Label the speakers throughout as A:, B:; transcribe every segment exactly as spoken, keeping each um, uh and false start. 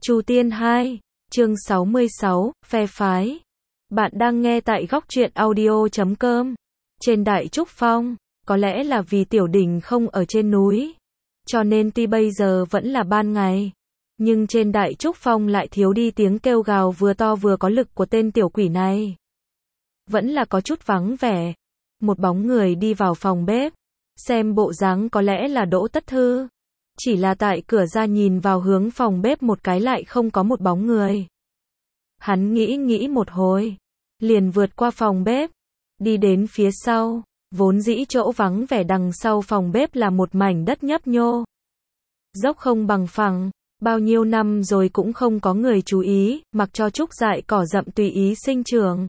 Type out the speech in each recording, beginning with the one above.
A: Chu Tiên hai, chương sáu mươi sáu, phe phái. Bạn đang nghe tại góc truyện audio chấm com. Trên Đại Trúc Phong, có lẽ là vì Tiểu Đình không ở trên núi, cho nên tuy bây giờ vẫn là ban ngày, nhưng trên Đại Trúc Phong lại thiếu đi tiếng kêu gào vừa to vừa có lực của tên tiểu quỷ này. Vẫn là có chút vắng vẻ. Một bóng người đi vào phòng bếp, xem bộ dáng có lẽ là Đỗ Tất Thư. Chỉ là tại cửa ra nhìn vào hướng phòng bếp một cái lại không có một bóng người. Hắn nghĩ nghĩ một hồi, liền vượt qua phòng bếp, đi đến phía sau, vốn dĩ chỗ vắng vẻ đằng sau phòng bếp là một mảnh đất nhấp nhô. Dốc không bằng phẳng, bao nhiêu năm rồi cũng không có người chú ý, mặc cho trúc dại cỏ rậm tùy ý sinh trưởng.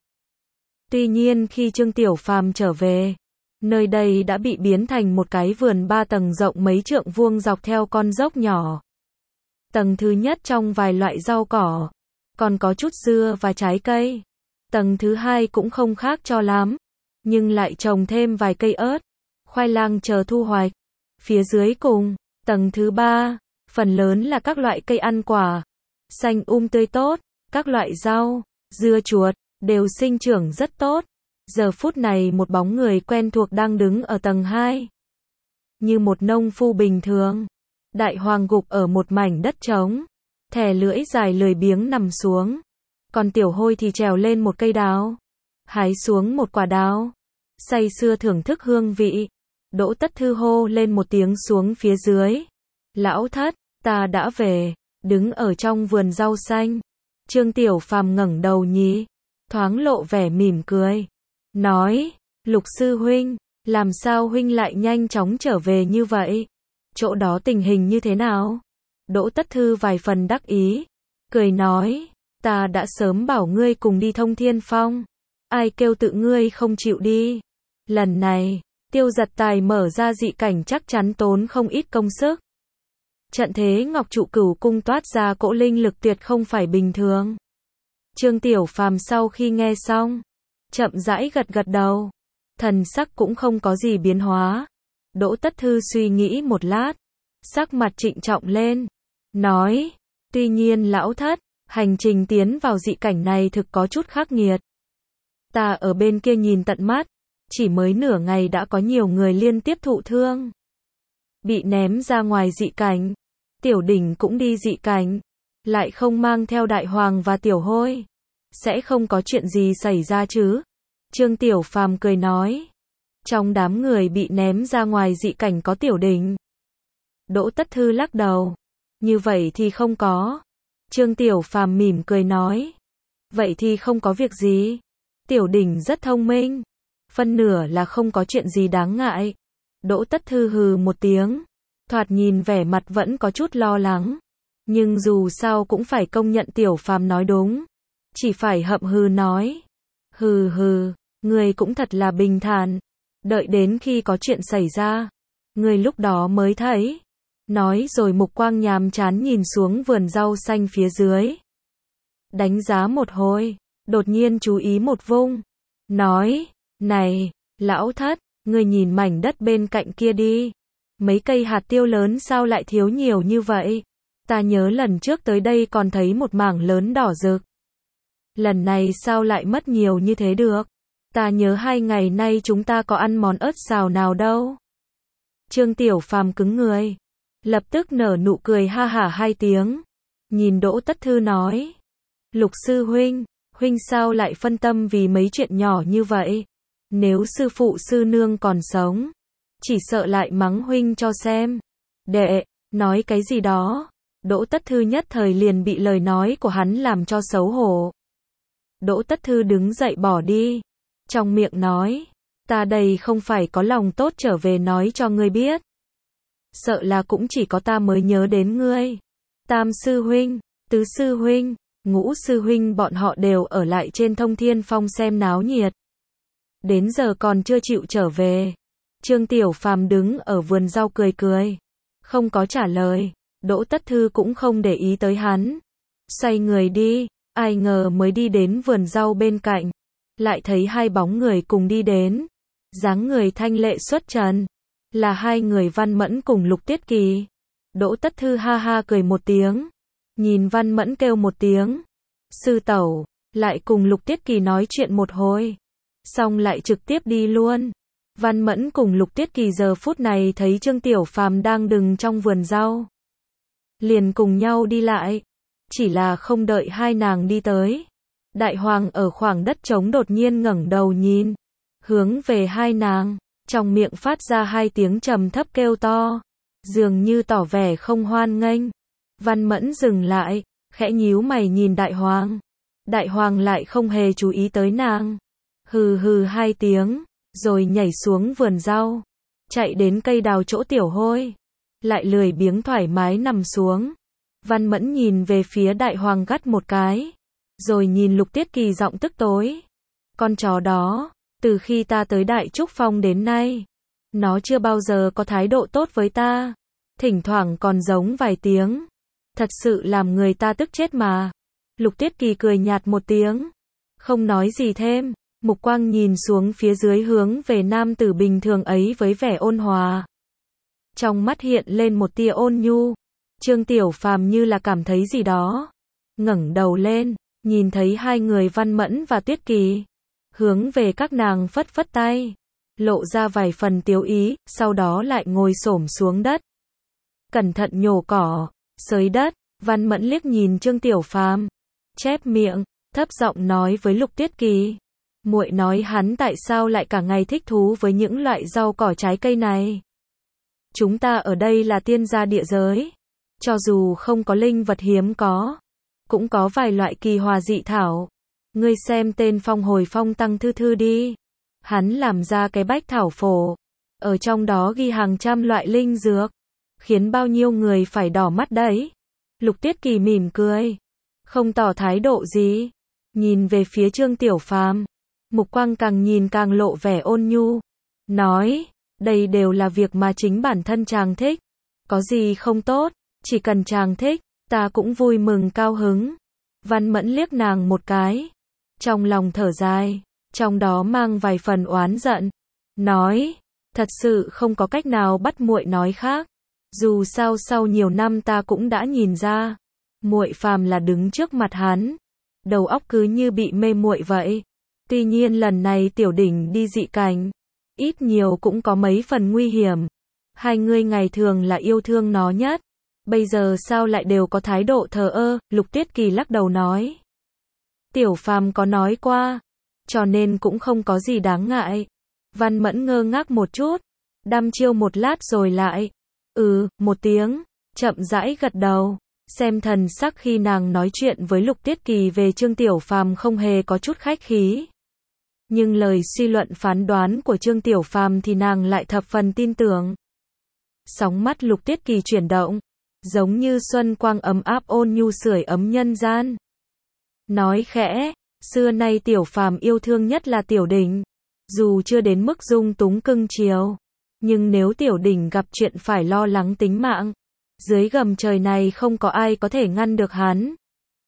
A: Tuy nhiên khi Trương Tiểu Phàm trở về, nơi đây đã bị biến thành một cái vườn ba tầng rộng mấy trượng vuông dọc theo con dốc nhỏ. Tầng thứ nhất trong vài loại rau cỏ, còn có chút dưa và trái cây. Tầng thứ hai cũng không khác cho lắm, nhưng lại trồng thêm vài cây ớt, khoai lang chờ thu hoạch. Phía dưới cùng, tầng thứ ba, phần lớn là các loại cây ăn quả, xanh um tươi tốt, các loại rau, dưa chuột, đều sinh trưởng rất tốt. Giờ phút này một bóng người quen thuộc đang đứng ở tầng hai. Như một nông phu bình thường, Đại Hoàng gục ở một mảnh đất trống, thè lưỡi dài lười biếng nằm xuống. Còn Tiểu Hôi thì trèo lên một cây đào, hái xuống một quả đào, say sưa thưởng thức hương vị. Đỗ Tất Thư hô lên một tiếng xuống phía dưới. Lão Thất, ta đã về, đứng ở trong vườn rau xanh. Trương Tiểu Phàm ngẩng đầu nhí, thoáng lộ vẻ mỉm cười. Nói, Lục sư huynh, làm sao huynh lại nhanh chóng trở về như vậy? Chỗ đó tình hình như thế nào? Đỗ Tất Thư vài phần đắc ý, cười nói, ta đã sớm bảo ngươi cùng đi Thông Thiên Phong. Ai kêu tự ngươi không chịu đi? Lần này, Tiêu Giật Tài mở ra dị cảnh chắc chắn tốn không ít công sức. Trận thế Ngọc Trụ Cửu Cung toát ra cỗ linh lực tuyệt không phải bình thường. Trương Tiểu Phàm sau khi nghe xong, chậm rãi gật gật đầu, thần sắc cũng không có gì biến hóa. Đỗ Tất Thư suy nghĩ một lát, sắc mặt trịnh trọng lên, nói, tuy nhiên Lão Thất, hành trình tiến vào dị cảnh này thực có chút khắc nghiệt. Ta ở bên kia nhìn tận mắt, chỉ mới nửa ngày đã có nhiều người liên tiếp thụ thương, bị ném ra ngoài dị cảnh. Tiểu Đình cũng đi dị cảnh, lại không mang theo Đại Hoàng và Tiểu Hôi. Sẽ không có chuyện gì xảy ra chứ? Trương Tiểu Phàm cười nói. Trong đám người bị ném ra ngoài dị cảnh có Tiểu Đình. Đỗ Tất Thư lắc đầu. Như vậy thì không có. Trương Tiểu Phàm mỉm cười nói. Vậy thì không có việc gì. Tiểu Đình rất thông minh. Phân nửa là không có chuyện gì đáng ngại. Đỗ Tất Thư hừ một tiếng. Thoạt nhìn vẻ mặt vẫn có chút lo lắng. Nhưng dù sao cũng phải công nhận Tiểu Phàm nói đúng. Chỉ phải hậm hừ nói. Hừ hừ, người cũng thật là bình thản. Đợi đến khi có chuyện xảy ra, người lúc đó mới thấy. Nói rồi mục quang nhàm chán nhìn xuống vườn rau xanh phía dưới. Đánh giá một hồi, đột nhiên chú ý một vung. Nói, này, Lão Thất, người nhìn mảnh đất bên cạnh kia đi. Mấy cây hạt tiêu lớn sao lại thiếu nhiều như vậy? Ta nhớ lần trước tới đây còn thấy một mảng lớn đỏ rực. Lần này sao lại mất nhiều như thế được? Ta nhớ hai ngày nay chúng ta có ăn món ớt xào nào đâu. Trương Tiểu Phàm cứng người, lập tức nở nụ cười ha hả hai tiếng. Nhìn Đỗ Tất Thư nói. Lục sư huynh, huynh sao lại phân tâm vì mấy chuyện nhỏ như vậy? Nếu sư phụ sư nương còn sống, chỉ sợ lại mắng huynh cho xem. Đệ, nói cái gì đó? Đỗ Tất Thư nhất thời liền bị lời nói của hắn làm cho xấu hổ. Đỗ Tất Thư đứng dậy bỏ đi, trong miệng nói, ta đây không phải có lòng tốt trở về nói cho ngươi biết. Sợ là cũng chỉ có ta mới nhớ đến ngươi. Tam sư huynh, tứ sư huynh, ngũ sư huynh bọn họ đều ở lại trên Thông Thiên Phong xem náo nhiệt. Đến giờ còn chưa chịu trở về. Trương Tiểu Phàm đứng ở vườn rau cười cười, không có trả lời. Đỗ Tất Thư cũng không để ý tới hắn, xoay người đi. Ai ngờ mới đi đến vườn rau bên cạnh, lại thấy hai bóng người cùng đi đến. Dáng người thanh lệ xuất trần, là hai người Văn Mẫn cùng Lục Tiết Kỳ. Đỗ Tất Thư ha ha cười một tiếng, nhìn Văn Mẫn kêu một tiếng sư tẩu, lại cùng Lục Tiết Kỳ nói chuyện một hồi, xong lại trực tiếp đi luôn. Văn Mẫn cùng Lục Tiết Kỳ giờ phút này thấy Trương Tiểu Phàm đang đứng trong vườn rau, liền cùng nhau đi lại, chỉ là không đợi hai nàng đi tới, Đại Hoàng ở khoảng đất trống đột nhiên ngẩng đầu nhìn, hướng về hai nàng, trong miệng phát ra hai tiếng trầm thấp kêu to, dường như tỏ vẻ không hoan nghênh. Văn Mẫn dừng lại, khẽ nhíu mày nhìn Đại Hoàng. Đại Hoàng lại không hề chú ý tới nàng, hừ hừ hai tiếng, rồi nhảy xuống vườn rau, chạy đến cây đào chỗ Tiểu Hôi, lại lười biếng thoải mái nằm xuống. Văn Mẫn nhìn về phía Đại Hoàng gắt một cái, rồi nhìn Lục Tiết Kỳ giọng tức tối. Con chó đó, từ khi ta tới Đại Trúc Phong đến nay, nó chưa bao giờ có thái độ tốt với ta, thỉnh thoảng còn giống vài tiếng, thật sự làm người ta tức chết mà. Lục Tiết Kỳ cười nhạt một tiếng, không nói gì thêm, mục quang nhìn xuống phía dưới hướng về nam tử bình thường ấy với vẻ ôn hòa. Trong mắt hiện lên một tia ôn nhu. Trương Tiểu Phàm như là cảm thấy gì đó, ngẩng đầu lên, nhìn thấy hai người Văn Mẫn và Tuyết Kỳ, hướng về các nàng phất phất tay, lộ ra vài phần tiếu ý, sau đó lại ngồi xổm xuống đất, cẩn thận nhổ cỏ, xới đất. Văn Mẫn liếc nhìn Trương Tiểu Phàm, chép miệng, thấp giọng nói với Lục Tiết Kỳ, muội nói hắn tại sao lại cả ngày thích thú với những loại rau cỏ trái cây này. Chúng ta ở đây là tiên gia địa giới, cho dù không có linh vật hiếm có, cũng có vài loại kỳ hoa dị thảo. Ngươi xem tên Phong Hồi Phong Tăng Thư Thư đi, hắn làm ra cái bách thảo phổ, ở trong đó ghi hàng trăm loại linh dược, khiến bao nhiêu người phải đỏ mắt đấy. Lục Tiết Kỳ mỉm cười, không tỏ thái độ gì, nhìn về phía Trương Tiểu Phàm, mục quang càng nhìn càng lộ vẻ ôn nhu, nói, đây đều là việc mà chính bản thân chàng thích, có gì không tốt, chỉ cần chàng thích, ta cũng vui mừng cao hứng. Văn Mẫn liếc nàng một cái, trong lòng thở dài, trong đó mang vài phần oán giận, nói, thật sự không có cách nào bắt muội nói khác. Dù sao sau nhiều năm ta cũng đã nhìn ra, muội phàm là đứng trước mặt hắn, đầu óc cứ như bị mê muội vậy. Tuy nhiên lần này Tiểu Đỉnh đi dị cảnh, ít nhiều cũng có mấy phần nguy hiểm. Hai ngươi ngày thường là yêu thương nó nhất, bây giờ sao lại đều có thái độ thờ ơ? Lục Tiết Kỳ lắc đầu nói, Tiểu Phàm có nói qua, cho nên cũng không có gì đáng ngại. Văn Mẫn ngơ ngác một chút, đăm chiêu một lát rồi lại, ừ, một tiếng, chậm rãi gật đầu, xem thần sắc khi nàng nói chuyện với Lục Tiết Kỳ về Trương Tiểu Phàm không hề có chút khách khí. Nhưng lời suy luận phán đoán của Trương Tiểu Phàm thì nàng lại thập phần tin tưởng. Sóng mắt Lục Tiết Kỳ chuyển động, giống như xuân quang ấm áp ôn nhu sưởi ấm nhân gian. Nói khẽ, xưa nay Tiểu Phàm yêu thương nhất là Tiểu Đỉnh, dù chưa đến mức dung túng cưng chiều, nhưng nếu Tiểu Đỉnh gặp chuyện phải lo lắng tính mạng, dưới gầm trời này không có ai có thể ngăn được hắn.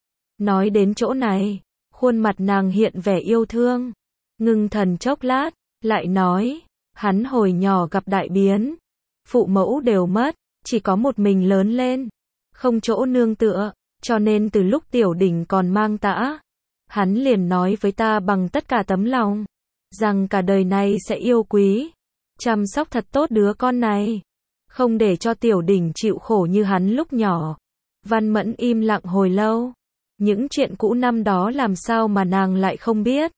A: Nói đến chỗ này, khuôn mặt nàng hiện vẻ yêu thương, ngưng thần chốc lát, lại nói, hắn hồi nhỏ gặp đại biến, phụ mẫu đều mất, chỉ có một mình lớn lên, không chỗ nương tựa, cho nên từ lúc Tiểu Đỉnh còn mang tã, hắn liền nói với ta bằng tất cả tấm lòng, rằng cả đời này sẽ yêu quý, chăm sóc thật tốt đứa con này, không để cho Tiểu Đỉnh chịu khổ như hắn lúc nhỏ. Văn Mẫn im lặng hồi lâu, những chuyện cũ năm đó làm sao mà nàng lại không biết.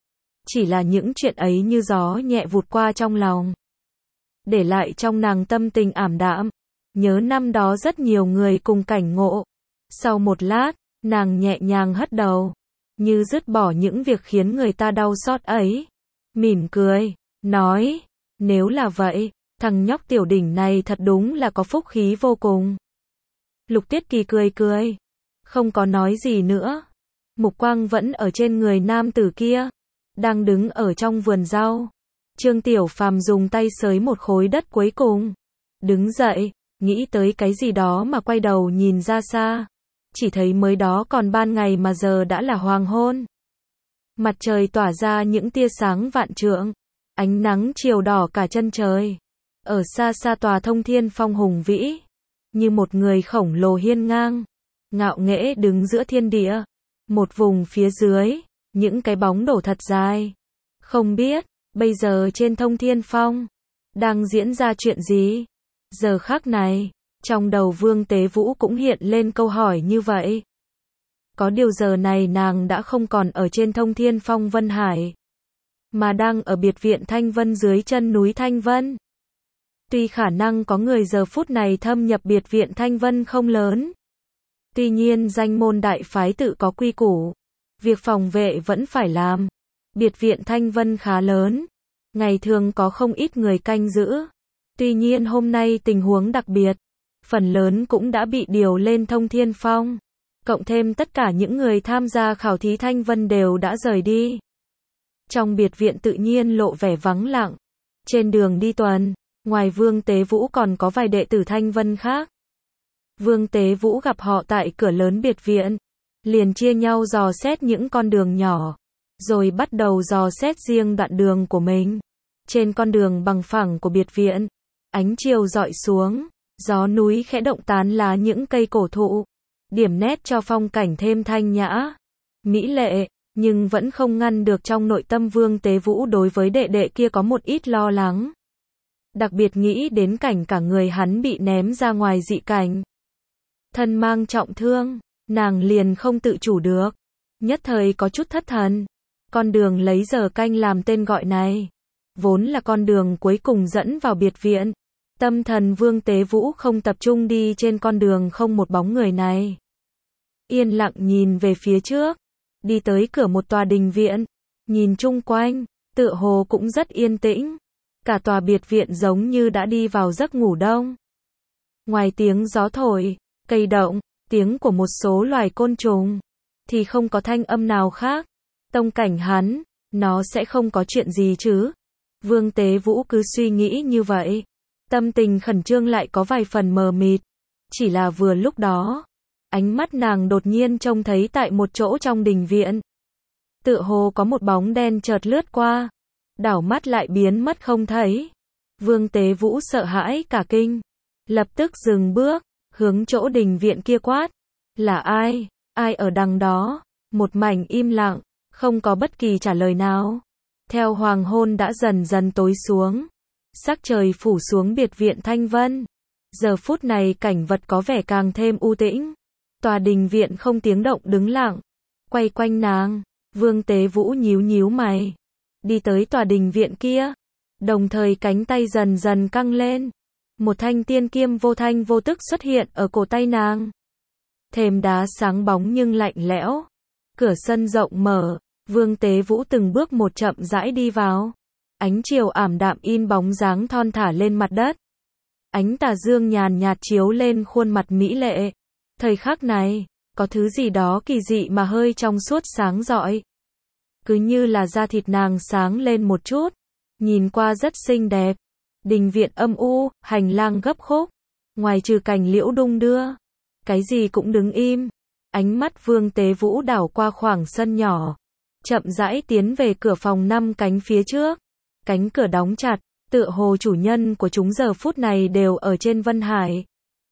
A: Chỉ là những chuyện ấy như gió nhẹ vụt qua trong lòng, để lại trong nàng tâm tình ảm đạm, nhớ năm đó rất nhiều người cùng cảnh ngộ. Sau một lát, nàng nhẹ nhàng hất đầu, như dứt bỏ những việc khiến người ta đau xót ấy, mỉm cười, nói, nếu là vậy, thằng nhóc Tiểu Đỉnh này thật đúng là có phúc khí vô cùng. Lục Tiết Kỳ cười cười, không có nói gì nữa. Mục quang vẫn ở trên người nam tử kia, đang đứng ở trong vườn rau. Trương Tiểu Phàm dùng tay xới một khối đất cuối cùng, đứng dậy, nghĩ tới cái gì đó mà quay đầu nhìn ra xa, chỉ thấy mới đó còn ban ngày mà giờ đã là hoàng hôn. Mặt trời tỏa ra những tia sáng vạn trượng, ánh nắng chiều đỏ cả chân trời. Ở xa xa tòa Thông Thiên Phong hùng vĩ, như một người khổng lồ hiên ngang, ngạo nghễ đứng giữa thiên địa. Một vùng phía dưới, những cái bóng đổ thật dài. Không biết, bây giờ trên Thông Thiên Phong, đang diễn ra chuyện gì? Giờ khắc này, trong đầu Vương Tế Vũ cũng hiện lên câu hỏi như vậy. Có điều giờ này nàng đã không còn ở trên Thông Thiên Phong Vân Hải, mà đang ở biệt viện Thanh Vân dưới chân núi Thanh Vân. Tuy khả năng có người giờ phút này thâm nhập biệt viện Thanh Vân không lớn. Tuy nhiên danh môn đại phái tự có quy củ. Việc phòng vệ vẫn phải làm. Biệt viện Thanh Vân khá lớn. Ngày thường có không ít người canh giữ. Tuy nhiên hôm nay tình huống đặc biệt. Phần lớn cũng đã bị điều lên Thông Thiên Phong. Cộng thêm tất cả những người tham gia khảo thí Thanh Vân đều đã rời đi. Trong biệt viện tự nhiên lộ vẻ vắng lặng. Trên đường đi tuần, ngoài Vương Tế Vũ còn có vài đệ tử Thanh Vân khác. Vương Tế Vũ gặp họ tại cửa lớn biệt viện, liền chia nhau dò xét những con đường nhỏ, rồi bắt đầu dò xét riêng đoạn đường của mình. Trên con đường bằng phẳng của biệt viện, ánh chiều rọi xuống, gió núi khẽ động tán lá những cây cổ thụ, điểm nét cho phong cảnh thêm thanh nhã, mỹ lệ, nhưng vẫn không ngăn được trong nội tâm Vương Tế Vũ đối với đệ đệ kia có một ít lo lắng. Đặc biệt nghĩ đến cảnh cả người hắn bị ném ra ngoài dị cảnh. Thân mang trọng thương, nàng liền không tự chủ được. Nhất thời có chút thất thần. Con đường lấy giờ canh làm tên gọi này, vốn là con đường cuối cùng dẫn vào biệt viện. Tâm thần Vương Tế Vũ không tập trung đi trên con đường không một bóng người này. Yên lặng nhìn về phía trước, đi tới cửa một tòa đình viện, nhìn chung quanh, tựa hồ cũng rất yên tĩnh. Cả tòa biệt viện giống như đã đi vào giấc ngủ đông. Ngoài tiếng gió thổi, cây động, tiếng của một số loài côn trùng, thì không có thanh âm nào khác. Tông cảnh hắn, nó sẽ không có chuyện gì chứ? Vương Tế Vũ cứ suy nghĩ như vậy. Tâm tình khẩn trương lại có vài phần mờ mịt. Chỉ là vừa lúc đó, ánh mắt nàng đột nhiên trông thấy tại một chỗ trong đình viện. Tựa hồ có một bóng đen chợt lướt qua. Đảo mắt lại biến mất không thấy. Vương Tế Vũ sợ hãi cả kinh. Lập tức dừng bước, hướng chỗ đình viện kia quát. Là ai? Ai ở đằng đó? Một mảnh im lặng, không có bất kỳ trả lời nào. Theo hoàng hôn đã dần dần tối xuống. Sắc trời phủ xuống biệt viện Thanh Vân. Giờ phút này cảnh vật có vẻ càng thêm u tĩnh. Tòa đình viện không tiếng động đứng lặng. Quay quanh nàng, Vương Tế Vũ nhíu nhíu mày. Đi tới tòa đình viện kia. Đồng thời cánh tay dần dần căng lên. Một thanh tiên kiêm vô thanh vô tức xuất hiện ở cổ tay nàng. Thềm đá sáng bóng nhưng lạnh lẽo. Cửa sân rộng mở. Vương Tế Vũ từng bước một chậm rãi đi vào. Ánh chiều ảm đạm in bóng dáng thon thả lên mặt đất. Ánh tà dương nhàn nhạt chiếu lên khuôn mặt mỹ lệ. Thời khắc này, có thứ gì đó kỳ dị mà hơi trong suốt sáng rọi. Cứ như là da thịt nàng sáng lên một chút. Nhìn qua rất xinh đẹp. Đình viện âm u, hành lang gấp khúc. Ngoài trừ cành liễu đung đưa, cái gì cũng đứng im. Ánh mắt Vương Tế Vũ đảo qua khoảng sân nhỏ. Chậm rãi tiến về cửa phòng năm cánh phía trước. Cánh cửa đóng chặt, tựa hồ chủ nhân của chúng giờ phút này đều ở trên Vân Hải.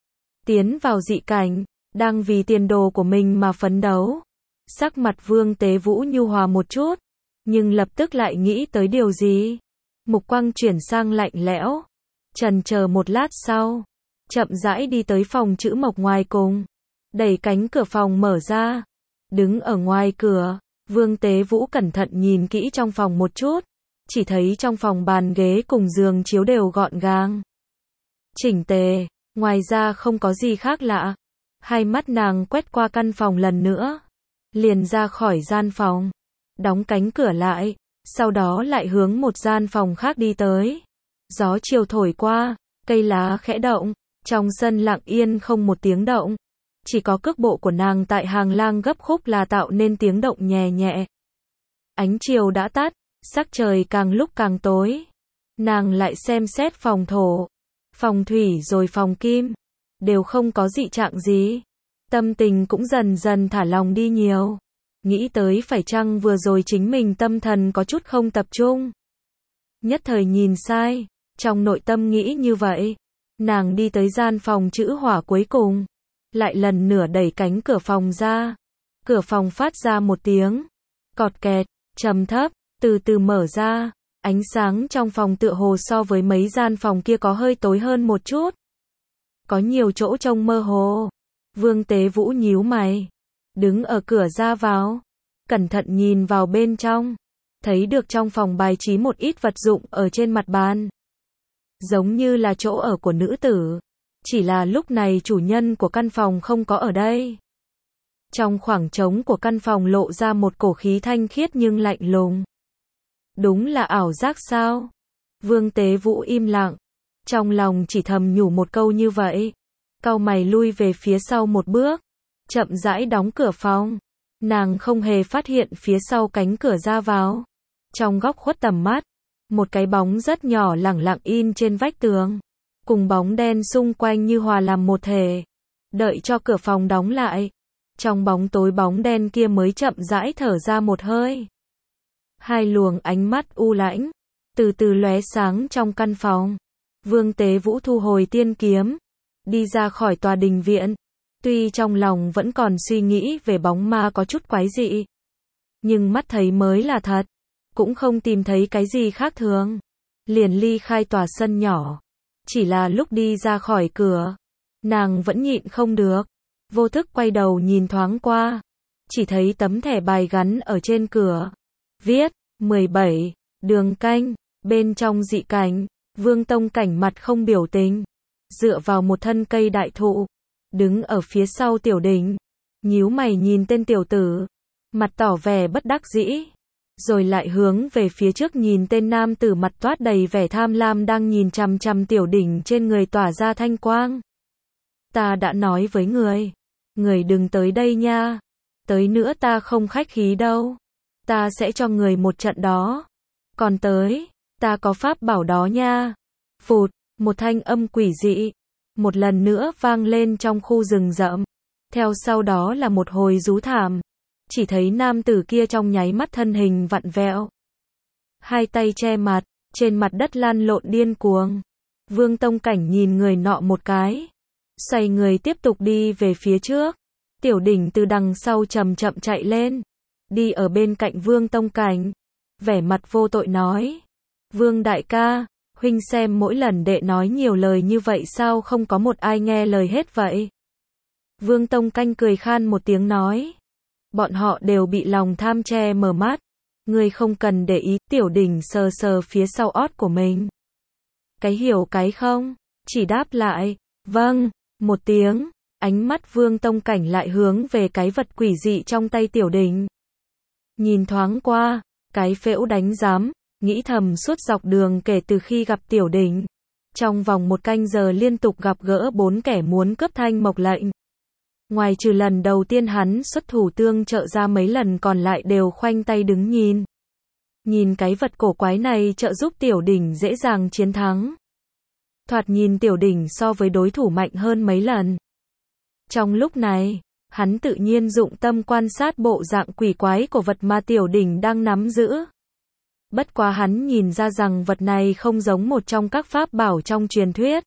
A: Tiến vào dị cảnh, đang vì tiền đồ của mình mà phấn đấu. Sắc mặt Vương Tế Vũ nhu hòa một chút, nhưng lập tức lại nghĩ tới điều gì. Mục quang chuyển sang lạnh lẽo. Chần chờ một lát sau, chậm rãi đi tới phòng chữ mộc ngoài cùng. Đẩy cánh cửa phòng mở ra. Đứng ở ngoài cửa, Vương Tế Vũ cẩn thận nhìn kỹ trong phòng một chút. Chỉ thấy trong phòng bàn ghế cùng giường chiếu đều gọn gàng, chỉnh tề, ngoài ra không có gì khác lạ. Hai mắt nàng quét qua căn phòng lần nữa, liền ra khỏi gian phòng, đóng cánh cửa lại, sau đó lại hướng một gian phòng khác đi tới. Gió chiều thổi qua, cây lá khẽ động, trong sân lặng yên không một tiếng động. Chỉ có cước bộ của nàng tại hàng lang gấp khúc là tạo nên tiếng động nhẹ nhẹ. Ánh chiều đã tắt, sắc trời càng lúc càng tối. Nàng lại xem xét phòng thổ, phòng thủy rồi phòng kim, đều không có dị trạng gì. Tâm tình cũng dần dần thả lòng đi nhiều. Nghĩ tới phải chăng vừa rồi chính mình tâm thần có chút không tập trung. Nhất thời nhìn sai, trong nội tâm nghĩ như vậy. Nàng đi tới gian phòng chữ hỏa cuối cùng. lại lần nữa đẩy cánh cửa phòng ra. Cửa phòng phát ra một tiếng cọt kẹt, trầm thấp, từ từ mở ra. Ánh sáng trong phòng tựa hồ so với mấy gian phòng kia có hơi tối hơn một chút. Có nhiều chỗ trông mơ hồ. Vương Tế Vũ nhíu mày, đứng ở cửa ra vào, cẩn thận nhìn vào bên trong, thấy được trong phòng bài trí một ít vật dụng ở trên mặt bàn. Giống như là chỗ ở của nữ tử, chỉ là lúc này chủ nhân của căn phòng không có ở đây. Trong khoảng trống của căn phòng lộ ra một cổ khí thanh khiết nhưng lạnh lùng. Đúng là ảo giác sao? Vương Tế Vũ im lặng, trong lòng chỉ thầm nhủ một câu như vậy. Cau mày lui về phía sau một bước, chậm rãi đóng cửa phòng. Nàng không hề phát hiện phía sau cánh cửa ra vào. Trong góc khuất tầm mắt, một cái bóng rất nhỏ lẳng lặng in trên vách tường, cùng bóng đen xung quanh như hòa làm một thể. Đợi cho cửa phòng đóng lại, trong bóng tối bóng đen kia mới chậm rãi thở ra một hơi. Hai luồng ánh mắt u lãnh, từ từ lóe sáng trong căn phòng. Vương Tế Vũ thu hồi tiên kiếm, đi ra khỏi tòa đình viện. Tuy trong lòng vẫn còn suy nghĩ về bóng ma có chút quái dị, nhưng mắt thấy mới là thật, cũng không tìm thấy cái gì khác thường. Liền ly khai tòa sân nhỏ. Chỉ là lúc đi ra khỏi cửa, nàng vẫn nhịn không được, vô thức quay đầu nhìn thoáng qua, chỉ thấy tấm thẻ bài gắn ở trên cửa, viết mười bảy, đường canh. Bên trong dị cảnh, Vương Tông Cảnh mặt không biểu tình, dựa vào một thân cây đại thụ, đứng ở phía sau Tiểu Đình, nhíu mày nhìn tên tiểu tử, mặt tỏ vẻ bất đắc dĩ, rồi lại hướng về phía trước nhìn tên nam tử mặt toát đầy vẻ tham lam đang nhìn chằm chằm Tiểu Đình trên người tỏa ra thanh quang. Ta đã nói với người, người đừng tới đây nha, tới nữa ta không khách khí đâu, ta sẽ cho người một trận đó, còn tới, ta có pháp bảo đó nha. Phụt, một thanh âm quỷ dị, một lần nữa vang lên trong khu rừng rậm, theo sau đó là một hồi rú thảm, chỉ thấy nam tử kia trong nháy mắt thân hình vặn vẹo, hai tay che mặt, trên mặt đất lăn lộn điên cuồng. Vương Tông Cảnh nhìn người nọ một cái, xoay người tiếp tục đi về phía trước. Tiểu Đình từ đằng sau chậm chậm chạy lên, đi ở bên cạnh Vương Tông Cảnh, vẻ mặt vô tội nói: Vương đại ca, huynh xem mỗi lần đệ nói nhiều lời như vậy sao không có một ai nghe lời hết vậy? Vương Tông Canh cười khan một tiếng nói: bọn họ đều bị lòng tham che mờ mắt, ngươi không cần để ý. Tiểu Đình sờ sờ phía sau ót của mình, cái hiểu cái không, chỉ đáp lại: vâng, một tiếng. Ánh mắt Vương Tông Cảnh lại hướng về cái vật quỷ dị trong tay Tiểu Đình. Nhìn thoáng qua, cái phễu đánh giám, nghĩ thầm suốt dọc đường kể từ khi gặp Tiểu Đình, trong vòng một canh giờ liên tục gặp gỡ bốn kẻ muốn cướp thanh mộc lệnh. Ngoài trừ lần đầu tiên hắn xuất thủ tương trợ ra, mấy lần còn lại đều khoanh tay đứng nhìn. Nhìn cái vật cổ quái này trợ giúp Tiểu Đình dễ dàng chiến thắng. Thoạt nhìn Tiểu Đình so với đối thủ mạnh hơn mấy lần. Trong lúc này, hắn tự nhiên dụng tâm quan sát bộ dạng quỷ quái của vật mà Tiểu Đình đang nắm giữ. Bất quá hắn nhìn ra rằng vật này không giống một trong các pháp bảo trong truyền thuyết.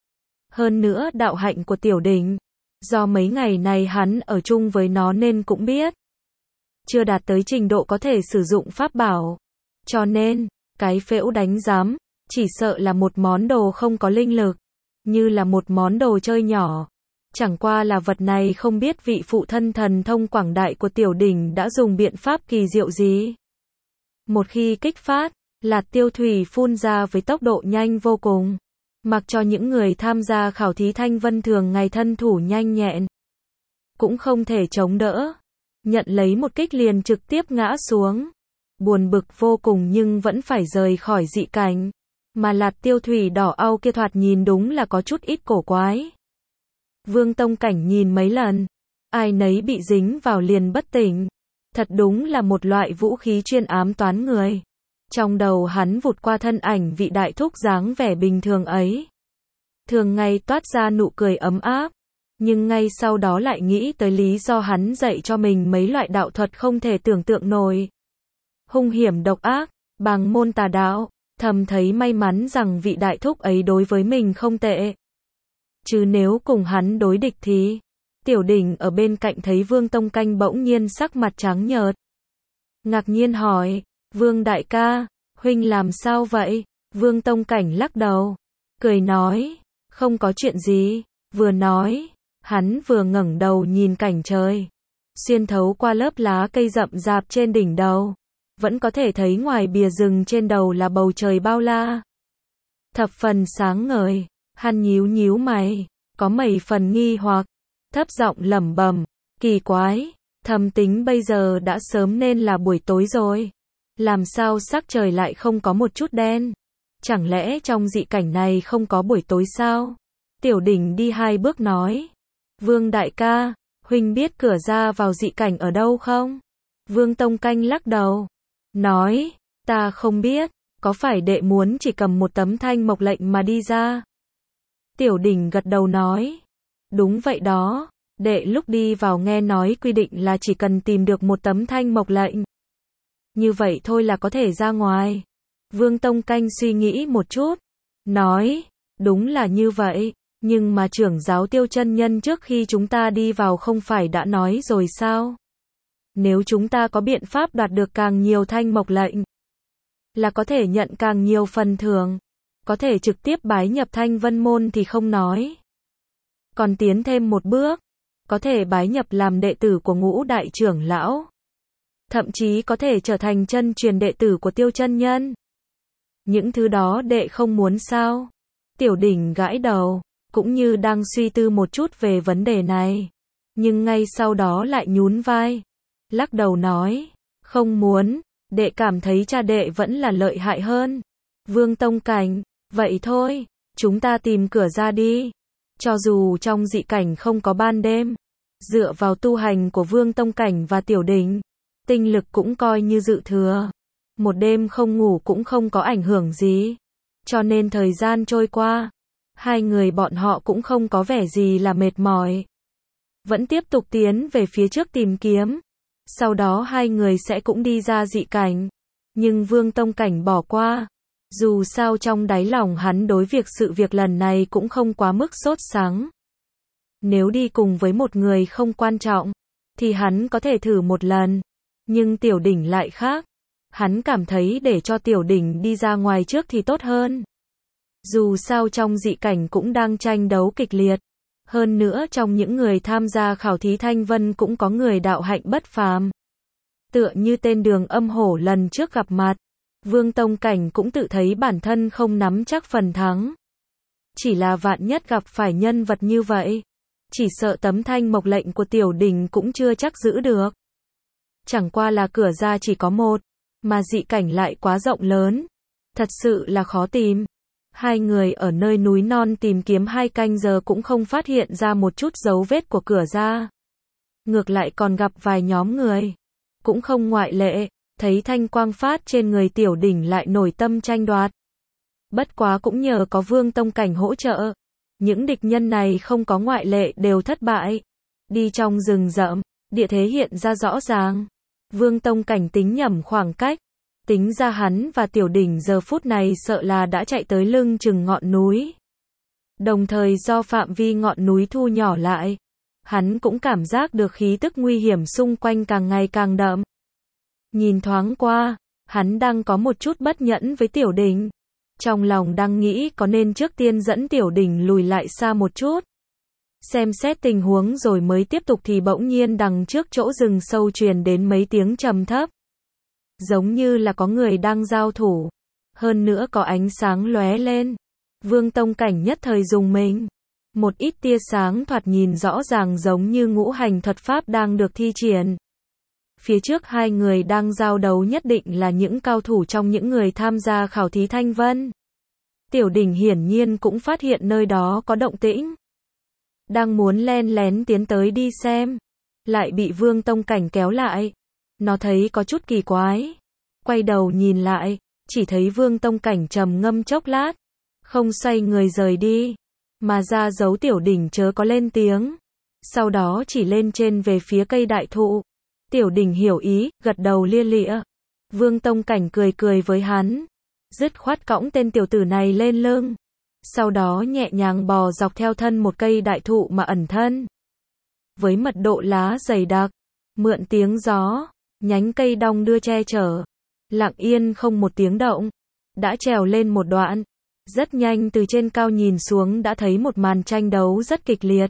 A: Hơn nữa đạo hạnh của Tiểu Đình, do mấy ngày này hắn ở chung với nó nên cũng biết, chưa đạt tới trình độ có thể sử dụng pháp bảo. Cho nên, cái phễu đánh giám, chỉ sợ là một món đồ không có linh lực, như là một món đồ chơi nhỏ. Chẳng qua là vật này không biết vị phụ thân thần thông quảng đại của Tiểu Đình đã dùng biện pháp kỳ diệu gì. Một khi kích phát, Lạt Tiêu Thủy phun ra với tốc độ nhanh vô cùng, mặc cho những người tham gia khảo thí Thanh Vân thường ngày thân thủ nhanh nhẹn, cũng không thể chống đỡ. Nhận lấy một kích liền trực tiếp ngã xuống. Buồn bực vô cùng nhưng vẫn phải rời khỏi dị cảnh. Mà Lạt Tiêu Thủy đỏ au kia thoạt nhìn đúng là có chút ít cổ quái. Vương Tông Cảnh nhìn mấy lần, ai nấy bị dính vào liền bất tỉnh. Thật đúng là một loại vũ khí chuyên ám toán người. Trong đầu hắn vụt qua thân ảnh vị đại thúc dáng vẻ bình thường ấy. Thường ngày toát ra nụ cười ấm áp, nhưng ngay sau đó lại nghĩ tới lý do hắn dạy cho mình mấy loại đạo thuật không thể tưởng tượng nổi. Hung hiểm độc ác, bàng môn tà đạo, thầm thấy may mắn rằng vị đại thúc ấy đối với mình không tệ. Chứ nếu cùng hắn đối địch thì, Tiểu Đình ở bên cạnh thấy Vương Tông Canh bỗng nhiên sắc mặt trắng nhợt. Ngạc nhiên hỏi, Vương đại ca, huynh làm sao vậy? Vương Tông Cảnh lắc đầu, cười nói, không có chuyện gì. Vừa nói, hắn vừa ngẩng đầu nhìn cảnh trời. Xuyên thấu qua lớp lá cây rậm rạp trên đỉnh đầu, vẫn có thể thấy ngoài bìa rừng trên đầu là bầu trời bao la. Thập phần sáng ngời, hắn nhíu nhíu mày, có mấy phần nghi hoặc, thấp giọng lẩm bẩm, kỳ quái, thầm tính bây giờ đã sớm nên là buổi tối rồi. Làm sao sắc trời lại không có một chút đen? Chẳng lẽ trong dị cảnh này không có buổi tối sao? Tiểu Đình đi hai bước nói, Vương đại ca, huynh biết cửa ra vào dị cảnh ở đâu không? Vương Tông Canh lắc đầu, nói, ta không biết, có phải đệ muốn chỉ cầm một tấm thanh mộc lệnh mà đi ra? Tiểu Đình gật đầu nói, đúng vậy đó, đệ lúc đi vào nghe nói quy định là chỉ cần tìm được một tấm thanh mộc lệnh. Như vậy thôi là có thể ra ngoài. Vương Tông Canh suy nghĩ một chút, nói, đúng là như vậy, nhưng mà trưởng giáo Tiêu chân nhân trước khi chúng ta đi vào không phải đã nói rồi sao? Nếu chúng ta có biện pháp đoạt được càng nhiều thanh mộc lệnh, là có thể nhận càng nhiều phần thưởng, có thể trực tiếp bái nhập Thanh Vân Môn thì không nói. Còn tiến thêm một bước, có thể bái nhập làm đệ tử của Ngũ đại trưởng lão. Thậm chí có thể trở thành chân truyền đệ tử của Tiêu chân nhân. Những thứ đó đệ không muốn sao? Tiểu Đình gãi đầu, cũng như đang suy tư một chút về vấn đề này. Nhưng ngay sau đó lại nhún vai, lắc đầu nói, không muốn, đệ cảm thấy cha đệ vẫn là lợi hại hơn. Vương Tông Cảnh, vậy thôi, chúng ta tìm cửa ra đi. Cho dù trong dị cảnh không có ban đêm, dựa vào tu hành của Vương Tông Cảnh và Tiểu Đình, tinh lực cũng coi như dự thừa. Một đêm không ngủ cũng không có ảnh hưởng gì. Cho nên thời gian trôi qua, hai người bọn họ cũng không có vẻ gì là mệt mỏi. Vẫn tiếp tục tiến về phía trước tìm kiếm. Sau đó hai người sẽ cũng đi ra dị cảnh. Nhưng Vương Tông Cảnh bỏ qua. Dù sao trong đáy lòng hắn đối việc sự việc lần này cũng không quá mức sốt sắng. Nếu đi cùng với một người không quan trọng, thì hắn có thể thử một lần. Nhưng Tiểu Đình lại khác. Hắn cảm thấy để cho Tiểu Đình đi ra ngoài trước thì tốt hơn. Dù sao trong dị cảnh cũng đang tranh đấu kịch liệt. Hơn nữa trong những người tham gia khảo thí Thanh Vân cũng có người đạo hạnh bất phàm. Tựa như tên Đường Âm Hổ lần trước gặp mặt. Vương Tông Cảnh cũng tự thấy bản thân không nắm chắc phần thắng. Chỉ là vạn nhất gặp phải nhân vật như vậy, chỉ sợ tấm thanh mộc lệnh của Tiểu Đình cũng chưa chắc giữ được. Chẳng qua là cửa ra chỉ có một, mà dị cảnh lại quá rộng lớn. Thật sự là khó tìm. Hai người ở nơi núi non tìm kiếm hai canh giờ cũng không phát hiện ra một chút dấu vết của cửa ra. Ngược lại còn gặp vài nhóm người. Cũng không ngoại lệ, thấy thanh quang phát trên người Tiểu Đình lại nổi tâm tranh đoạt. Bất quá cũng nhờ có Vương Tông Cảnh hỗ trợ. Những địch nhân này không có ngoại lệ đều thất bại. Đi trong rừng rậm, địa thế hiện ra rõ ràng. Vương Tông Cảnh tính nhẩm khoảng cách. Tính ra hắn và Tiểu Đình giờ phút này sợ là đã chạy tới lưng chừng ngọn núi. Đồng thời do phạm vi ngọn núi thu nhỏ lại, hắn cũng cảm giác được khí tức nguy hiểm xung quanh càng ngày càng đậm. Nhìn thoáng qua, hắn đang có một chút bất nhẫn với Tiểu Đình. Trong lòng đang nghĩ có nên trước tiên dẫn Tiểu Đình lùi lại xa một chút. Xem xét tình huống rồi mới tiếp tục thì bỗng nhiên đằng trước chỗ rừng sâu truyền đến mấy tiếng trầm thấp. Giống như là có người đang giao thủ. Hơn nữa có ánh sáng lóe lên. Vương Tông Cảnh nhất thời dùng mình. Một ít tia sáng thoạt nhìn rõ ràng giống như ngũ hành thuật pháp đang được thi triển. Phía trước hai người đang giao đấu nhất định là những cao thủ trong những người tham gia khảo thí Thanh Vân. Tiểu Đình hiển nhiên cũng phát hiện nơi đó có động tĩnh. Đang muốn len lén tiến tới đi xem. Lại bị Vương Tông Cảnh kéo lại. Nó thấy có chút kỳ quái. Quay đầu nhìn lại, chỉ thấy Vương Tông Cảnh trầm ngâm chốc lát. Không xoay người rời đi. Mà ra dấu Tiểu Đình chớ có lên tiếng. Sau đó chỉ lên trên về phía cây đại thụ. Tiểu Đình hiểu ý, gật đầu lia lịa. Vương Tông Cảnh cười cười với hắn. Dứt khoát cõng tên tiểu tử này lên lưng. Sau đó nhẹ nhàng bò dọc theo thân một cây đại thụ mà ẩn thân. với mật độ lá dày đặc, mượn tiếng gió, nhánh cây đong đưa che chở, lặng yên không một tiếng động, đã trèo lên một đoạn. Rất nhanh từ trên cao nhìn xuống đã thấy một màn tranh đấu rất kịch liệt.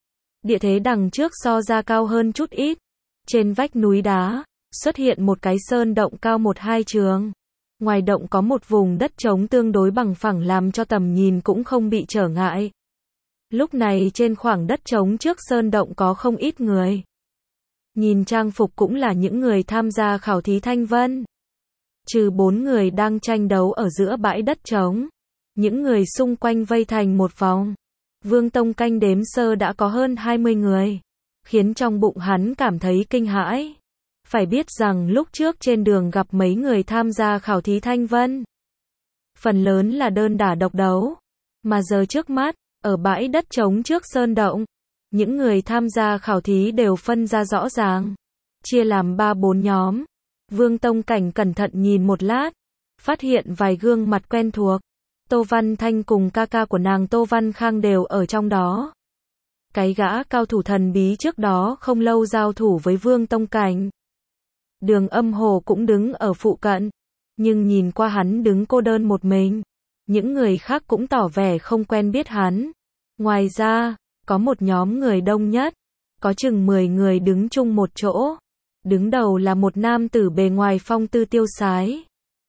A: Địa thế đằng trước so ra cao hơn chút ít. Trên vách núi đá, xuất hiện một cái sơn động cao một hai trượng. Ngoài động có một vùng đất trống tương đối bằng phẳng làm cho tầm nhìn cũng không bị trở ngại. Lúc này trên khoảng đất trống trước sơn động có không ít người. Nhìn trang phục cũng là những người tham gia khảo thí thanh vân. Trừ bốn người đang tranh đấu ở giữa bãi đất trống. Những người xung quanh vây thành một vòng. Vương Tông Canh đếm sơ đã có hơn hai mươi người. Khiến trong bụng hắn cảm thấy kinh hãi. Phải biết rằng lúc trước trên đường gặp mấy người tham gia khảo thí thanh vân. Phần lớn là đơn đả độc đấu. Mà giờ trước mắt, ở bãi đất trống trước sơn động, những người tham gia khảo thí đều phân ra rõ ràng. Chia làm ba bốn nhóm. Vương Tông Cảnh cẩn thận nhìn một lát. Phát hiện vài gương mặt quen thuộc. Tô Văn Thanh cùng ca ca của nàng Tô Văn Khang đều ở trong đó. Cái gã cao thủ thần bí trước đó không lâu giao thủ với Vương Tông Cảnh. Đường Âm Hồ cũng đứng ở phụ cận. Nhưng nhìn qua hắn đứng cô đơn một mình. Những người khác cũng tỏ vẻ không quen biết hắn. Ngoài ra, có một nhóm người đông nhất. Có chừng mười người đứng chung một chỗ. Đứng đầu là một nam tử bề ngoài phong tư tiêu sái.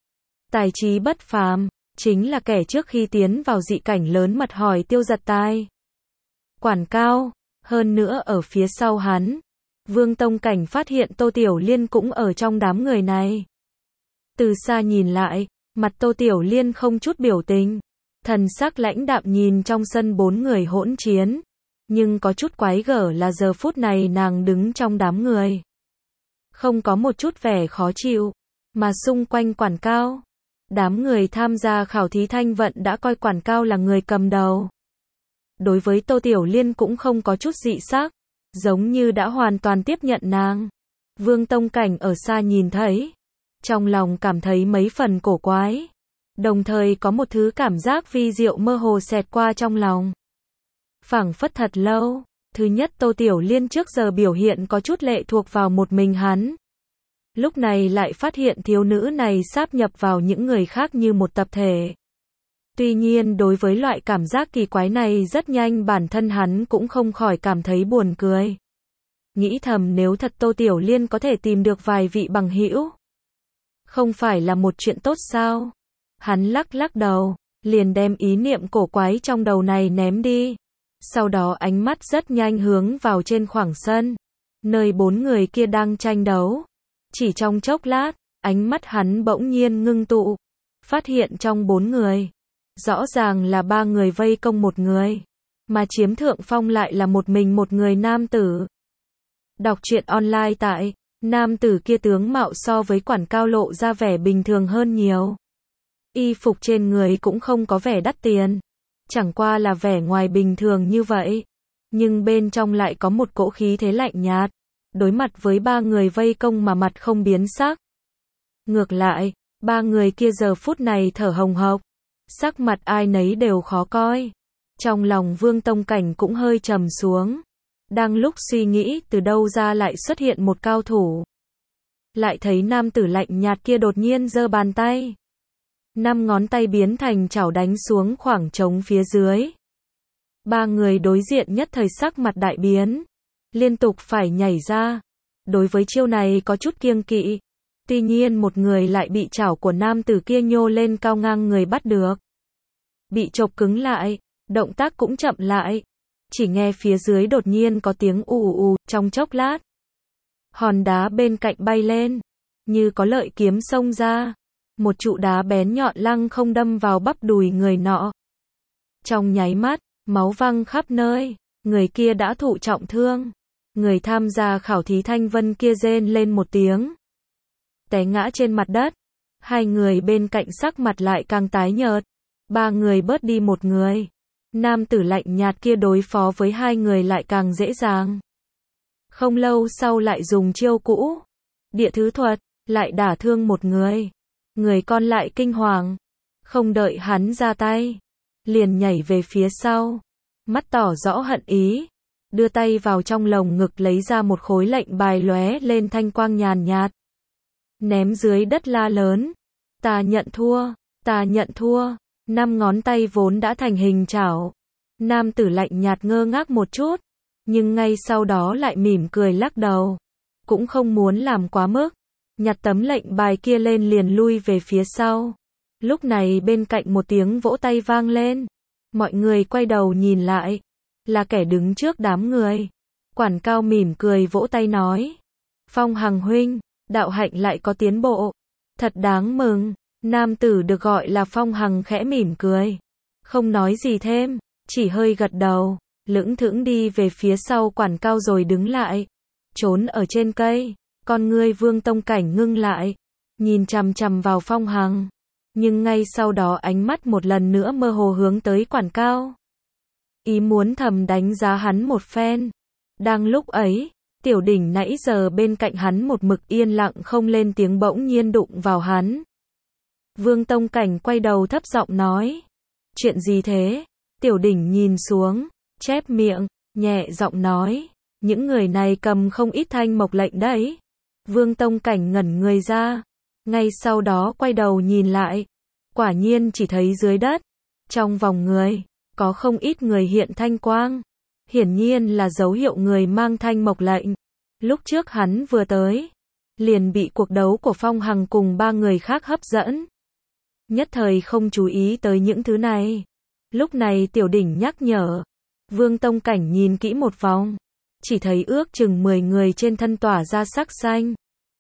A: Tài trí bất phàm. Chính là kẻ trước khi tiến vào dị cảnh lớn mặt hỏi Tiêu Giật Tai. Quản Cao, hơn nữa ở phía sau hắn, Vương Tông Cảnh phát hiện Tô Tiểu Liên cũng ở trong đám người này. Từ xa nhìn lại, mặt Tô Tiểu Liên không chút biểu tình, thần sắc lãnh đạm nhìn trong sân bốn người hỗn chiến, nhưng có chút quái gở là giờ phút này nàng đứng trong đám người. Không có một chút vẻ khó chịu, mà xung quanh Quản Cao. Đám người tham gia khảo thí thanh vận đã coi Quản Cao là người cầm đầu. Đối với Tô Tiểu Liên cũng không có chút dị sắc, giống như đã hoàn toàn tiếp nhận nàng. Vương Tông Cảnh ở xa nhìn thấy, trong lòng cảm thấy mấy phần cổ quái, đồng thời có một thứ cảm giác vi diệu mơ hồ xẹt qua trong lòng. Phảng phất thật lâu, thứ nhất Tô Tiểu Liên trước giờ biểu hiện có chút lệ thuộc vào một mình hắn. Lúc này lại phát hiện thiếu nữ này sáp nhập vào những người khác như một tập thể. Tuy nhiên đối với loại cảm giác kỳ quái này rất nhanh bản thân hắn cũng không khỏi cảm thấy buồn cười. Nghĩ thầm nếu thật Tô Tiểu Liên có thể tìm được vài vị bằng hữu, không phải là một chuyện tốt sao? Hắn lắc lắc đầu, liền đem ý niệm cổ quái trong đầu này ném đi. Sau đó ánh mắt rất nhanh hướng vào trên khoảng sân, nơi bốn người kia đang tranh đấu. Chỉ trong chốc lát, ánh mắt hắn bỗng nhiên ngưng tụ, phát hiện trong bốn người, rõ ràng là ba người vây công một người, mà chiếm thượng phong lại là một mình một người nam tử. Đọc truyện online tại, nam tử kia tướng mạo so với Quản Cao lộ ra vẻ bình thường hơn nhiều. Y phục trên người cũng không có vẻ đắt tiền, chẳng qua là vẻ ngoài bình thường như vậy, nhưng bên trong lại có một cỗ khí thế lạnh nhạt. Đối mặt với ba người vây công mà mặt không biến sắc. Ngược lại, ba người kia giờ phút này thở hồng hộc, sắc mặt ai nấy đều khó coi. Trong lòng Vương Tông Cảnh cũng hơi trầm xuống. Đang lúc suy nghĩ từ đâu ra lại xuất hiện một cao thủ. Lại thấy nam tử lạnh nhạt kia đột nhiên giơ bàn tay. Năm ngón tay biến thành chảo đánh xuống khoảng trống phía dưới. Ba người đối diện nhất thời sắc mặt đại biến. Liên tục phải nhảy ra. Đối với chiêu này có chút kiêng kỵ. Tuy nhiên một người lại bị chảo của nam tử kia nhô lên cao ngang người bắt được. Bị chộp cứng lại, động tác cũng chậm lại. Chỉ nghe phía dưới đột nhiên có tiếng ù ù ù, trong chốc lát. Hòn đá bên cạnh bay lên, như có lợi kiếm xông ra. Một trụ đá bén nhọn lăng không đâm vào bắp đùi người nọ. Trong nháy mắt, máu văng khắp nơi, người kia đã thụ trọng thương. Người tham gia khảo thí thanh vân kia rên lên một tiếng. Té ngã trên mặt đất. Hai người bên cạnh sắc mặt lại càng tái nhợt. Ba người bớt đi một người. Nam tử lạnh nhạt kia đối phó với hai người lại càng dễ dàng. Không lâu sau lại dùng chiêu cũ. Địa thứ thuật, lại đả thương một người. Người còn lại kinh hoàng. Không đợi hắn ra tay. Liền nhảy về phía sau. Mắt tỏ rõ hận ý. đưa tay vào trong lồng ngực lấy ra một khối lệnh bài lóe lên thanh quang nhàn nhạt. Ném dưới đất la lớn. Ta nhận thua, ta nhận thua. Năm ngón tay vốn đã thành hình chảo. Nam tử lạnh nhạt ngơ ngác một chút, nhưng ngay sau đó lại mỉm cười lắc đầu. Cũng không muốn làm quá mức. Nhặt tấm lệnh bài kia lên liền lui về phía sau. Lúc này bên cạnh một tiếng vỗ tay vang lên. Mọi người quay đầu nhìn lại. Là kẻ đứng trước đám người. Quản Cao mỉm cười vỗ tay nói. Phong Hằng huynh, đạo hạnh lại có tiến bộ. Thật đáng mừng. Nam tử được gọi là Phong Hằng khẽ mỉm cười. Không nói gì thêm, chỉ hơi gật đầu. Lững thững đi về phía sau Quản Cao rồi đứng lại. Trốn ở trên cây. Con ngươi Vương Tông Cảnh ngưng lại. Nhìn chằm chằm vào Phong Hằng. Nhưng ngay sau đó ánh mắt một lần nữa mơ hồ hướng tới Quản Cao. Ý muốn thầm đánh giá hắn một phen. Đang lúc ấy, Tiểu Đỉnh nãy giờ bên cạnh hắn một mực yên lặng không lên tiếng bỗng nhiên đụng vào hắn. Vương Tông Cảnh quay đầu thấp giọng nói. Chuyện gì thế? Tiểu Đỉnh nhìn xuống, chép miệng, nhẹ giọng nói. Những người này cầm không ít thanh mộc lệnh đấy. Vương Tông Cảnh ngẩn người ra. Ngay sau đó quay đầu nhìn lại. Quả nhiên chỉ thấy dưới đất, trong vòng người, có không ít người hiện thanh quang. Hiển nhiên là dấu hiệu người mang thanh mộc lệnh. Lúc trước hắn vừa tới, liền bị cuộc đấu của Phong Hằng cùng ba người khác hấp dẫn. Nhất thời không chú ý tới những thứ này. Lúc này Tiểu Đỉnh nhắc nhở. Vương Tông Cảnh nhìn kỹ một vòng. Chỉ thấy ước chừng mười người trên thân tỏa ra sắc xanh.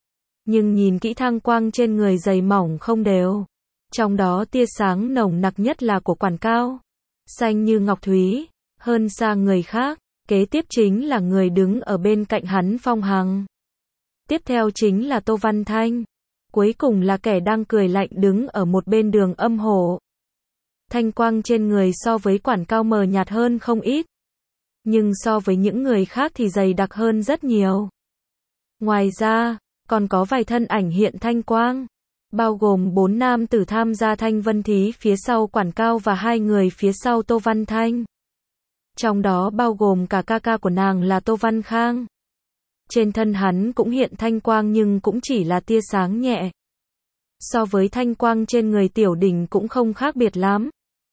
A: Nhưng nhìn kỹ thang quang trên người dày mỏng không đều. Trong đó tia sáng nồng nặc nhất là của Quản Cao. Xanh như ngọc thúy, hơn xa người khác. Kế tiếp chính là người đứng ở bên cạnh hắn Phong Hằng. Tiếp theo chính là Tô Văn Thanh. Cuối cùng là kẻ đang cười lạnh đứng ở một bên Đường Âm Hổ. Thanh quang trên người so với Quản Cao mờ nhạt hơn không ít. Nhưng so với những người khác thì dày đặc hơn rất nhiều. Ngoài ra, còn có vài thân ảnh hiện thanh quang. Bao gồm bốn nam tử tham gia thanh vân thí phía sau Quản Cao và hai người phía sau Tô Văn Thanh. Trong đó bao gồm cả ca ca của nàng là Tô Văn Khang. Trên thân hắn cũng hiện thanh quang nhưng cũng chỉ là tia sáng nhẹ. So với thanh quang trên người Tiểu Đỉnh cũng không khác biệt lắm.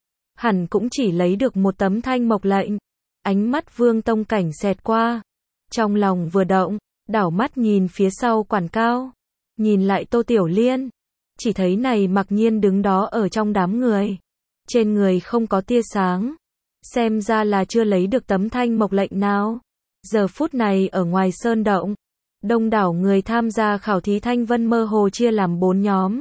A: Hẳn cũng chỉ lấy được một tấm thanh mộc lệnh. Ánh mắt Vương Tông Cảnh xẹt qua. Trong lòng vừa động, đảo mắt nhìn phía sau Quản Cao. Nhìn lại Tô Tiểu Liên. Chỉ thấy này mặc nhiên đứng đó ở trong đám người. Trên người không có tia sáng. Xem ra là chưa lấy được tấm thanh mộc lệnh nào. Giờ phút này ở ngoài sơn động. Đông đảo người tham gia khảo thí thanh vân mơ hồ chia làm bốn nhóm.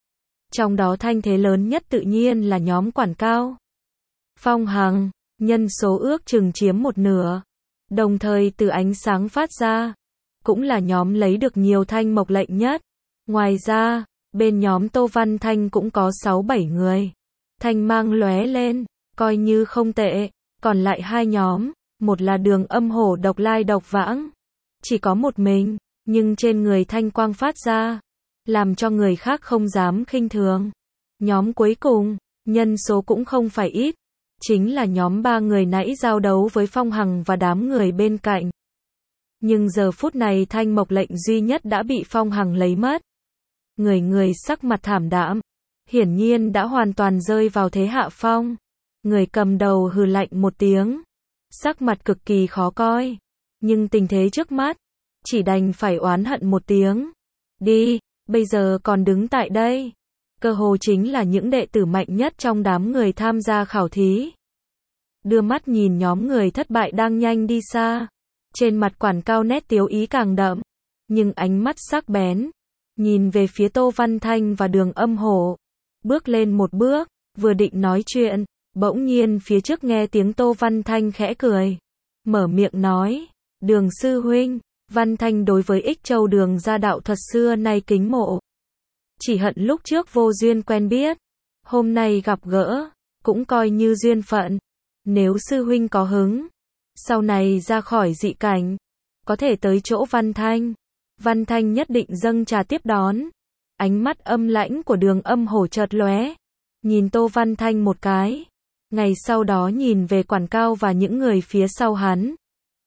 A: Trong đó thanh thế lớn nhất tự nhiên là nhóm Quản Cao. Phong Hằng, nhân số ước chừng chiếm một nửa. Đồng thời từ ánh sáng phát ra. Cũng là nhóm lấy được nhiều thanh mộc lệnh nhất. Ngoài ra, bên nhóm Tô Văn Thanh cũng có sáu bảy người. Thanh mang lóe lên, coi như không tệ. Còn lại hai nhóm, một là Đường Âm Hổ độc lai độc vãng. Chỉ có một mình, nhưng trên người thanh quang phát ra. Làm cho người khác không dám khinh thường. Nhóm cuối cùng, nhân số cũng không phải ít. Chính là nhóm ba người nãy giao đấu với Phong Hằng và đám người bên cạnh. Nhưng giờ phút này thanh mộc lệnh duy nhất đã bị Phong Hằng lấy mất. Người người sắc mặt thảm đạm. Hiển nhiên đã hoàn toàn rơi vào thế hạ phong. Người cầm đầu hừ lạnh một tiếng. Sắc mặt cực kỳ khó coi. Nhưng tình thế trước mắt. Chỉ đành phải oán hận một tiếng. Đi, bây giờ còn đứng tại đây. Cơ hồ chính là những đệ tử mạnh nhất trong đám người tham gia khảo thí. Đưa mắt nhìn nhóm người thất bại đang nhanh đi xa. Trên mặt Quản Cao nét tiếu ý càng đậm. Nhưng ánh mắt sắc bén. Nhìn về phía Tô Văn Thanh và Đường Âm Hổ. Bước lên một bước, vừa định nói chuyện. Bỗng nhiên phía trước nghe tiếng Tô Văn Thanh khẽ cười. Mở miệng nói. Đường sư huynh. Văn Thanh đối với Ích Châu Đường gia đạo thuật xưa nay kính mộ. Chỉ hận lúc trước vô duyên quen biết. Hôm nay gặp gỡ. Cũng coi như duyên phận. Nếu sư huynh có hứng. Sau này ra khỏi dị cảnh. Có thể tới chỗ Văn Thanh. Văn Thanh nhất định dâng trà tiếp đón. Ánh mắt âm lãnh của Đường Âm Hổ chợt lóe. Nhìn Tô Văn Thanh một cái. Ngày sau đó nhìn về Quản Cao và những người phía sau hắn.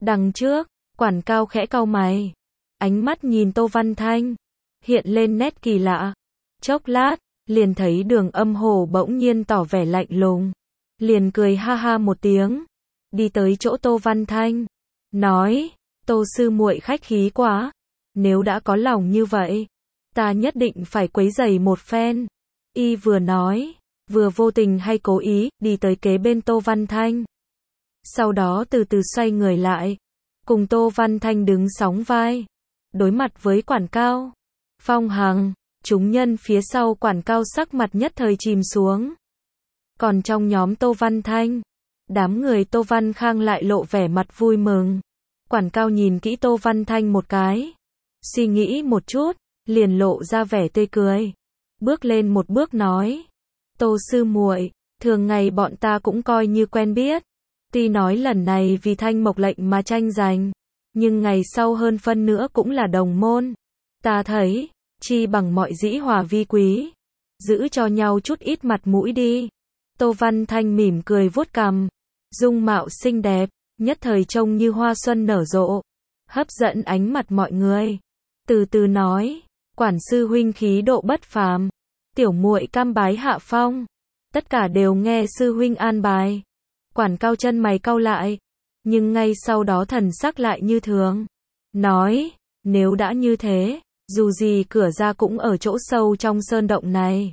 A: Đằng trước, quản cao khẽ cau mày. Ánh mắt nhìn Tô Văn Thanh. Hiện lên nét kỳ lạ. Chốc lát, liền thấy Đường Âm Hổ bỗng nhiên tỏ vẻ lạnh lùng. Liền cười ha ha một tiếng. Đi tới chỗ Tô Văn Thanh. Nói, Tô sư muội khách khí quá. Nếu đã có lòng như vậy, ta nhất định phải quấy rầy một phen. Y vừa nói, vừa vô tình hay cố ý, đi tới kế bên Tô Văn Thanh. Sau đó từ từ xoay người lại, cùng Tô Văn Thanh đứng sóng vai, đối mặt với quản cao. Phong Hằng, chúng nhân phía sau quản cao sắc mặt nhất thời chìm xuống. Còn trong nhóm Tô Văn Thanh, đám người Tô Văn Khang lại lộ vẻ mặt vui mừng. Quản cao nhìn kỹ Tô Văn Thanh một cái, suy nghĩ một chút, liền lộ ra vẻ tươi cười. Bước lên một bước nói, Tô sư muội, thường ngày bọn ta cũng coi như quen biết. Tuy nói lần này vì Thanh Mộc lệnh mà tranh giành, nhưng ngày sau hơn phân nữa cũng là đồng môn. Ta thấy, chi bằng mọi dĩ hòa vi quý, giữ cho nhau chút ít mặt mũi đi. Tô Văn Thanh mỉm cười vuốt cằm, dung mạo xinh đẹp, nhất thời trông như hoa xuân nở rộ, hấp dẫn ánh mặt mọi người. Từ từ nói, quản sư huynh khí độ bất phàm, tiểu muội cam bái hạ phong, tất cả đều nghe sư huynh an bài. Quản cao chân mày cau lại, nhưng ngay sau đó thần sắc lại như thường, nói, nếu đã như thế, dù gì cửa ra cũng ở chỗ sâu trong sơn động này.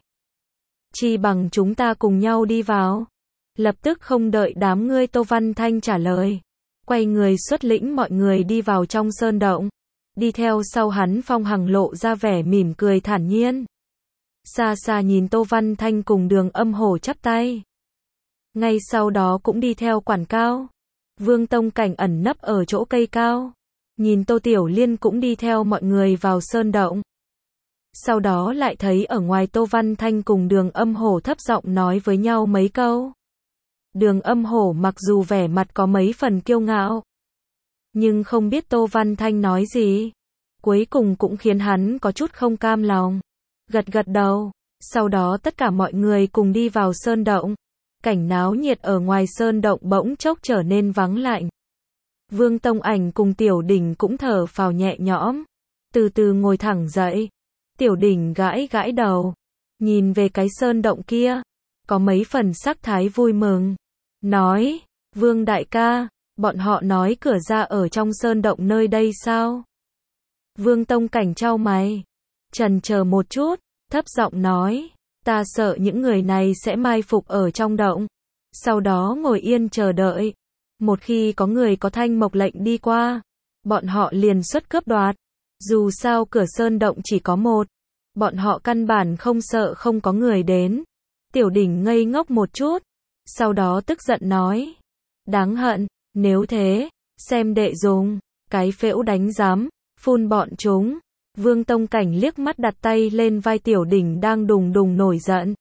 A: Chi bằng chúng ta cùng nhau đi vào. Lập tức không đợi đám ngươi Tô Văn Thanh trả lời, quay người xuất lĩnh mọi người đi vào trong sơn động. Đi theo sau hắn Phong Hằng lộ ra vẻ mỉm cười thản nhiên. Xa xa nhìn Tô Văn Thanh cùng Đường Âm Hổ chắp tay. Ngay sau đó cũng đi theo quản cao. Vương Tông Cảnh ẩn nấp ở chỗ cây cao. Nhìn Tô Tiểu Liên cũng đi theo mọi người vào sơn động. Sau đó lại thấy ở ngoài Tô Văn Thanh cùng Đường Âm Hổ thấp giọng nói với nhau mấy câu. Đường Âm Hổ mặc dù vẻ mặt có mấy phần kiêu ngạo, nhưng không biết Tô Văn Thanh nói gì, cuối cùng cũng khiến hắn có chút không cam lòng. Gật gật đầu, sau đó tất cả mọi người cùng đi vào sơn động. Cảnh náo nhiệt ở ngoài sơn động bỗng chốc trở nên vắng lạnh. Vương Tông Ảnh cùng Tiểu Đỉnh cũng thở phào nhẹ nhõm, từ từ ngồi thẳng dậy. Tiểu Đỉnh gãi gãi đầu, nhìn về cái sơn động kia, có mấy phần sắc thái vui mừng. Nói, Vương đại ca, bọn họ nói cửa ra ở trong sơn động nơi đây sao? Vương Tông Cảnh chau mày, chần chờ một chút, thấp giọng nói, ta sợ những người này sẽ mai phục ở trong động, sau đó ngồi yên chờ đợi. Một khi có người có Thanh Mộc lệnh đi qua, bọn họ liền xuất cướp đoạt. Dù sao cửa sơn động chỉ có một, bọn họ căn bản không sợ không có người đến. Tiểu Đỉnh ngây ngốc một chút, sau đó tức giận nói, đáng hận, nếu thế, xem đệ dùng cái phễu đánh giám, phun bọn chúng. Vương Tông Cảnh liếc mắt đặt tay lên vai Tiểu Đỉnh đang đùng đùng nổi giận.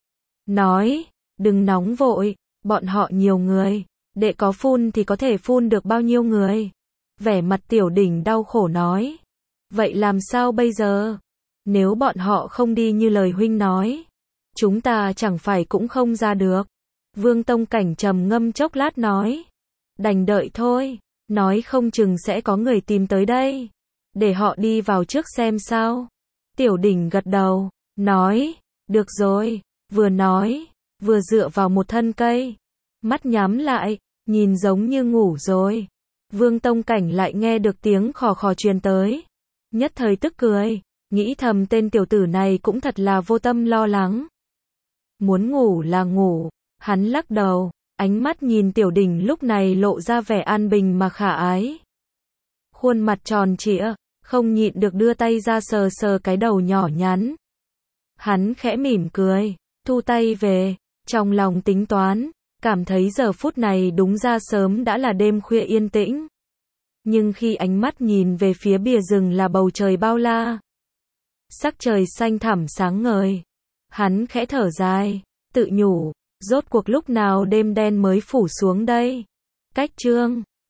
A: Nói, đừng nóng vội, bọn họ nhiều người, đệ có phun thì có thể phun được bao nhiêu người. Vẻ mặt Tiểu Đỉnh đau khổ nói, vậy làm sao bây giờ? Nếu bọn họ không đi như lời huynh nói, chúng ta chẳng phải cũng không ra được. Vương Tông Cảnh trầm ngâm chốc lát nói, đành đợi thôi, nói không chừng sẽ có người tìm tới đây. Để họ đi vào trước xem sao. Tiểu Đỉnh gật đầu, nói, được rồi, vừa nói, vừa dựa vào một thân cây. Mắt nhắm lại, nhìn giống như ngủ rồi. Vương Tông Cảnh lại nghe được tiếng khò khò truyền tới. Nhất thời tức cười, nghĩ thầm tên tiểu tử này cũng thật là vô tâm lo lắng. Muốn ngủ là ngủ, hắn lắc đầu, ánh mắt nhìn Tiểu Đỉnh lúc này lộ ra vẻ an bình mà khả ái. Khuôn mặt tròn trịa, không nhịn được đưa tay ra sờ sờ cái đầu nhỏ nhắn. Hắn khẽ mỉm cười, thu tay về, trong lòng tính toán, cảm thấy giờ phút này đúng ra sớm đã là đêm khuya yên tĩnh. Nhưng khi ánh mắt nhìn về phía bìa rừng là bầu trời bao la. Sắc trời xanh thẳm sáng ngời. Hắn khẽ thở dài, tự nhủ, rốt cuộc lúc nào đêm đen mới phủ xuống đây. Cách chương